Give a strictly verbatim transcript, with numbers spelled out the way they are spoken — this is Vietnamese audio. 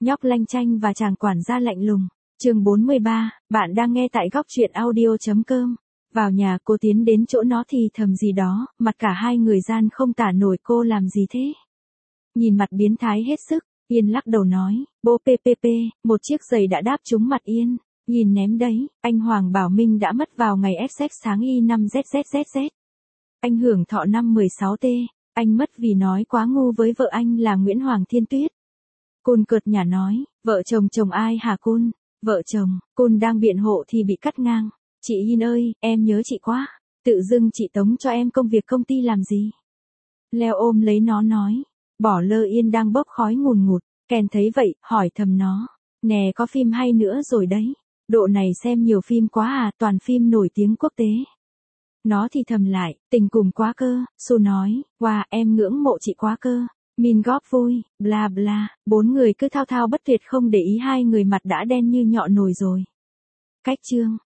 Nhóc lanh chanh và chàng quản gia lạnh lùng. Chương bốn mươi ba, bạn đang nghe tại góc truyện audio chấm com. Vào nhà cô tiến đến chỗ nó thì thầm gì đó, mặt cả hai người gian không tả nổi cô làm gì thế. Nhìn mặt biến thái hết sức, Yên lắc đầu nói, bố ppp, một chiếc giày đã đáp trúng mặt Yên. Nhìn ném đấy, anh Hoàng Bảo Minh đã mất vào ngày ép ép tháng Y năm Z Z Z Z. Anh hưởng thọ năm mười sáu T, anh mất vì nói quá ngu với vợ anh là Nguyễn Hoàng Thiên Tuyết. Côn cợt nhả nói, vợ chồng chồng ai hả Côn? Vợ chồng, Côn đang biện hộ thì bị cắt ngang. Chị Yên ơi, em nhớ chị quá. Tự dưng chị tống cho em công việc công ty làm gì? Leo ôm lấy nó nói. Bỏ lơ Yên đang bốc khói ngùn ngụt. Ken thấy vậy, hỏi thầm nó. Nè có phim hay nữa rồi đấy. Độ này xem nhiều phim quá à, toàn phim nổi tiếng quốc tế. Nó thì thầm lại, tình cùng quá cơ. Su nói, wow, em ngưỡng mộ chị quá cơ. Min góp vui, bla bla. Bốn người cứ thao thao bất tuyệt không để ý hai người mặt đã đen như nhọ nồi rồi. Cách chương.